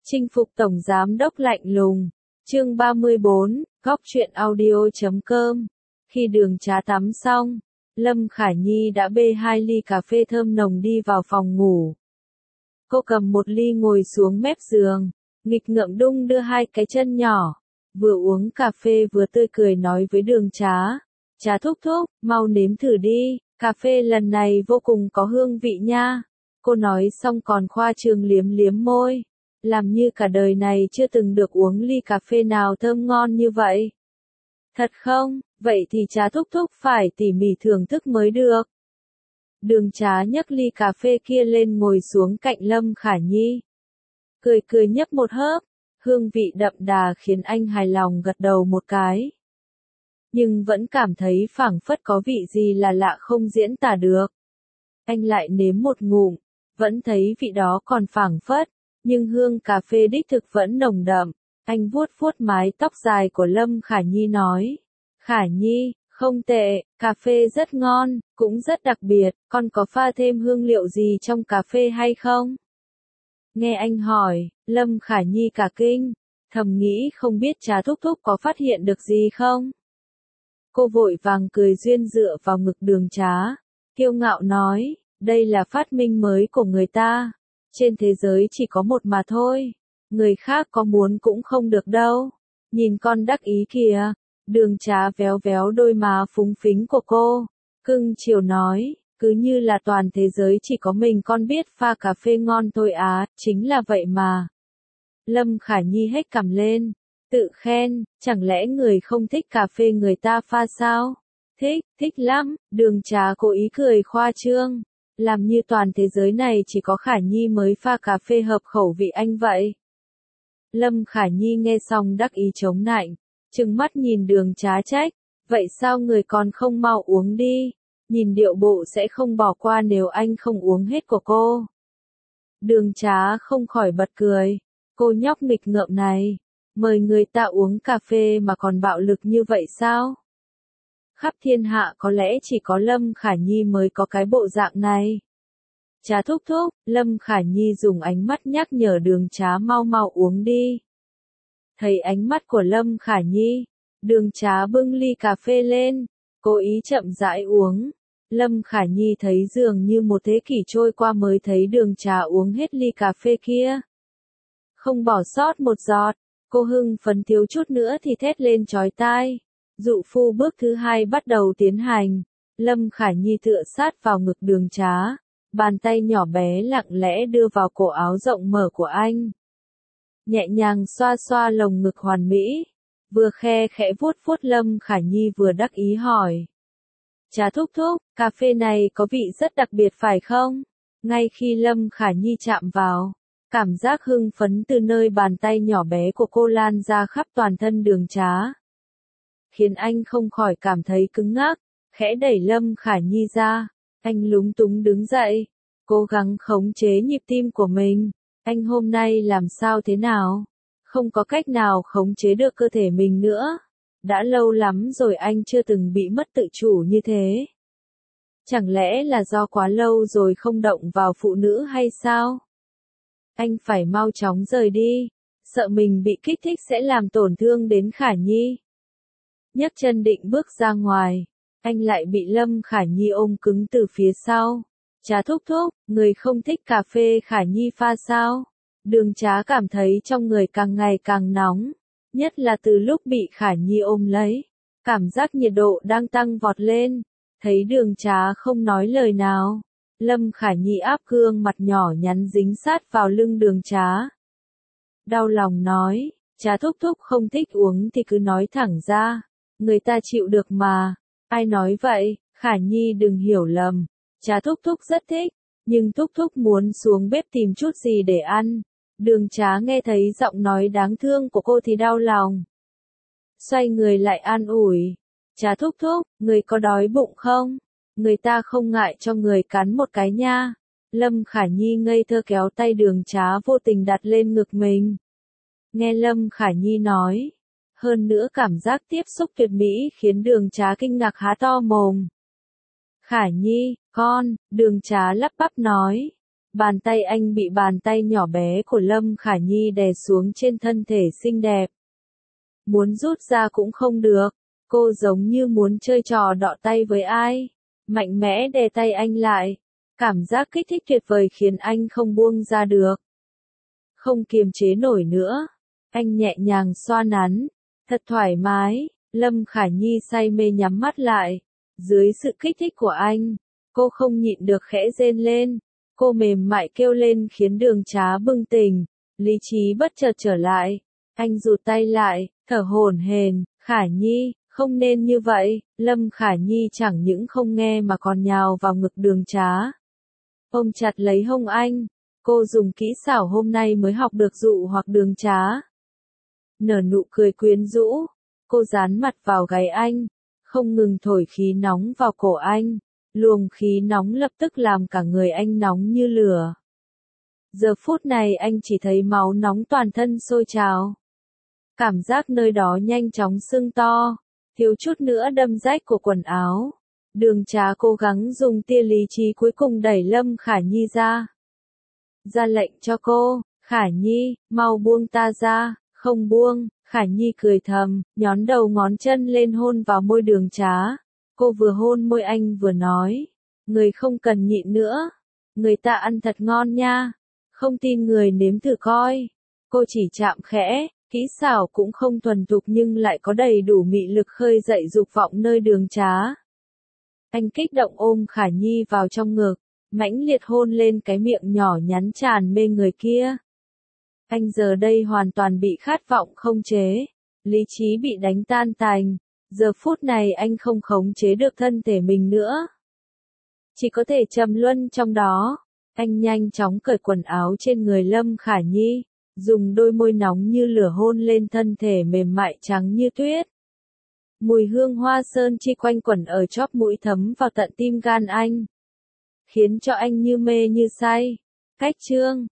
Chinh phục tổng giám đốc lạnh lùng. Chương 34, góc truyện audio.com. Khi Đường Trá tắm xong, Lâm Khả Nhi đã bê 2 ly cà phê thơm nồng đi vào phòng ngủ. Cô cầm 1 ly ngồi xuống mép giường, nghịch ngợm đung đưa 2 cái chân nhỏ, vừa uống cà phê vừa tươi cười nói với Đường Trá. Trá thúc thúc, mau nếm thử đi, cà phê lần này vô cùng có hương vị nha. Cô nói xong còn khoa trương liếm liếm môi, làm như cả đời này chưa từng được uống ly cà phê nào thơm ngon như vậy. Thật không? Vậy thì Trá thúc thúc phải tỉ mỉ thưởng thức mới được. Đường Trá nhấc ly cà phê kia lên ngồi xuống cạnh Lâm Khả Nhi. Cười cười nhấp một hớp, hương vị đậm đà khiến anh hài lòng gật đầu một cái. Nhưng vẫn cảm thấy phảng phất có vị gì là lạ không diễn tả được. Anh lại nếm một ngụm, vẫn thấy vị đó còn phảng phất, nhưng hương cà phê đích thực vẫn nồng đậm. Anh vuốt vuốt mái tóc dài của Lâm Khả Nhi nói. Khả Nhi, không tệ, cà phê rất ngon, cũng rất đặc biệt, con có pha thêm hương liệu gì trong cà phê hay không? Nghe anh hỏi, Lâm Khả Nhi cả kinh, thầm nghĩ không biết Trá thúc thúc có phát hiện được gì không? Cô vội vàng cười duyên dựa vào ngực Đường Trá, kiêu ngạo nói, đây là phát minh mới của người ta, trên thế giới chỉ có một mà thôi, người khác có muốn cũng không được đâu. Nhìn con đắc ý kìa. Đường Trá véo véo đôi má phúng phính của cô, cưng chiều nói, cứ như là toàn thế giới chỉ có mình con biết pha cà phê ngon thôi á, chính là vậy mà. Lâm Khả Nhi hét cằm lên, tự khen, chẳng lẽ người không thích cà phê người ta pha sao? Thích, thích lắm. Đường Trá cố ý cười khoa trương, làm như toàn thế giới này chỉ có Khả Nhi mới pha cà phê hợp khẩu vị anh vậy. Lâm Khả Nhi nghe xong đắc ý chống nạnh, trừng mắt nhìn Đường Trá trách, vậy sao người còn không mau uống đi, nhìn điệu bộ sẽ không bỏ qua nếu anh không uống hết của cô. Đường Trá không khỏi bật cười, cô nhóc nghịch ngợm này, mời người ta uống cà phê mà còn bạo lực như vậy sao? Khắp thiên hạ có lẽ chỉ có Lâm Khả Nhi mới có cái bộ dạng này. Trá thúc thúc, Lâm Khả Nhi dùng ánh mắt nhắc nhở Đường Trá mau mau uống đi. Thấy ánh mắt của Lâm Khả Nhi, Đường Trá bưng ly cà phê lên, cố ý chậm rãi uống. Lâm Khả Nhi thấy dường như một thế kỷ trôi qua mới thấy Đường Trá uống hết ly cà phê kia. Không bỏ sót một giọt, cô hưng phấn thiếu chút nữa thì thét lên chói tai. Dụ phu bước thứ 2 bắt đầu tiến hành. Lâm Khả Nhi tựa sát vào ngực Đường Trá, bàn tay nhỏ bé lặng lẽ đưa vào cổ áo rộng mở của anh. Nhẹ nhàng xoa xoa lồng ngực hoàn mỹ, vừa khe khẽ vuốt vuốt. Lâm Khả Nhi vừa đắc ý hỏi. Trá thúc thúc, cà phê này có vị rất đặc biệt phải không? Ngay khi Lâm Khả Nhi chạm vào, cảm giác hưng phấn từ nơi bàn tay nhỏ bé của cô lan ra khắp toàn thân Đường Trá, khiến anh không khỏi cảm thấy cứng ngắc, khẽ đẩy Lâm Khả Nhi ra. Anh lúng túng đứng dậy, cố gắng khống chế nhịp tim của mình. Anh hôm nay làm sao thế nào? Không có cách nào khống chế được cơ thể mình nữa. Đã lâu lắm rồi anh chưa từng bị mất tự chủ như thế. Chẳng lẽ là do quá lâu rồi không động vào phụ nữ hay sao? Anh phải mau chóng rời đi, sợ mình bị kích thích sẽ làm tổn thương đến Khả Nhi. Nhấc chân định bước ra ngoài, anh lại bị Lâm Khả Nhi ôm cứng từ phía sau. Trá thúc thúc, người không thích cà phê Khả Nhi pha sao? Đường Trá cảm thấy trong người càng ngày càng nóng, nhất là từ lúc bị Khả Nhi ôm lấy. Cảm giác nhiệt độ đang tăng vọt lên, thấy Đường Trá không nói lời nào. Lâm Khả Nhi áp gương mặt nhỏ nhắn dính sát vào lưng Đường Trá. Đau lòng nói, Trá thúc thúc không thích uống thì cứ nói thẳng ra, người ta chịu được mà. Ai nói vậy? Khả Nhi đừng hiểu lầm. Trá thúc thúc rất thích, nhưng thúc thúc muốn xuống bếp tìm chút gì để ăn. Đường Trá nghe thấy giọng nói đáng thương của cô thì đau lòng. Xoay người lại an ủi. Trá thúc thúc, người có đói bụng không? Người ta không ngại cho người cắn một cái nha. Lâm Khả Nhi ngây thơ kéo tay Đường Trá vô tình đặt lên ngực mình. Nghe Lâm Khả Nhi nói, hơn nữa cảm giác tiếp xúc tuyệt mỹ khiến Đường Trá kinh ngạc há to mồm. Khả Nhi, con, Đường Trá lắp bắp nói. Bàn tay anh bị bàn tay nhỏ bé của Lâm Khả Nhi đè xuống trên thân thể xinh đẹp. Muốn rút ra cũng không được, cô giống như muốn chơi trò đọ tay với ai. Mạnh mẽ đè tay anh lại. Cảm giác kích thích tuyệt vời khiến anh không buông ra được. Không kiềm chế nổi nữa. Anh nhẹ nhàng xoa nắn. Thật thoải mái. Lâm Khả Nhi say mê nhắm mắt lại. Dưới sự kích thích của anh, cô không nhịn được khẽ rên lên. Cô mềm mại kêu lên khiến Đường Trá bừng tỉnh. Lý trí bất chợt trở lại. Anh rụt tay lại, thở hổn hển. Khả Nhi, không nên như vậy. Lâm Khả Nhi chẳng những không nghe mà còn nhào vào ngực Đường Trá. Ôm chặt lấy hông anh. Cô dùng kỹ xảo hôm nay mới học được dụ hoặc Đường Trá. Nở nụ cười quyến rũ. Cô dán mặt vào gáy anh. Không ngừng thổi khí nóng vào cổ anh. Luồng khí nóng lập tức làm cả người anh nóng như lửa. Giờ phút này anh chỉ thấy máu nóng toàn thân sôi trào. Cảm giác nơi đó nhanh chóng sưng to. Thiếu chút nữa đâm rách của quần áo. Đường Trá cố gắng dùng tia lý trí cuối cùng đẩy Lâm Khả Nhi ra. Ra lệnh cho cô, Khả Nhi, mau buông ta ra. Không buông. Khả Nhi cười thầm, nhón đầu ngón chân lên hôn vào môi Đường Trá. Cô vừa hôn môi anh vừa nói, người không cần nhịn nữa. Người ta ăn thật ngon nha. Không tin người nếm thử coi. Cô chỉ chạm khẽ, kỹ xảo cũng không thuần thục nhưng lại có đầy đủ mị lực khơi dậy dục vọng nơi Đường Trá. Anh kích động ôm Khả Nhi vào trong ngực, mãnh liệt hôn lên cái miệng nhỏ nhắn tràn mê người kia. Anh giờ đây hoàn toàn bị khát vọng không chế, lý trí bị đánh tan tành, giờ phút này anh không khống chế được thân thể mình nữa. Chỉ có thể trầm luân trong đó, anh nhanh chóng cởi quần áo trên người Lâm Khả Nhi, dùng đôi môi nóng như lửa hôn lên thân thể mềm mại trắng như tuyết. Mùi hương hoa sơn chi quanh quẩn ở chóp mũi thấm vào tận tim gan anh, khiến cho anh như mê như say. Cách chương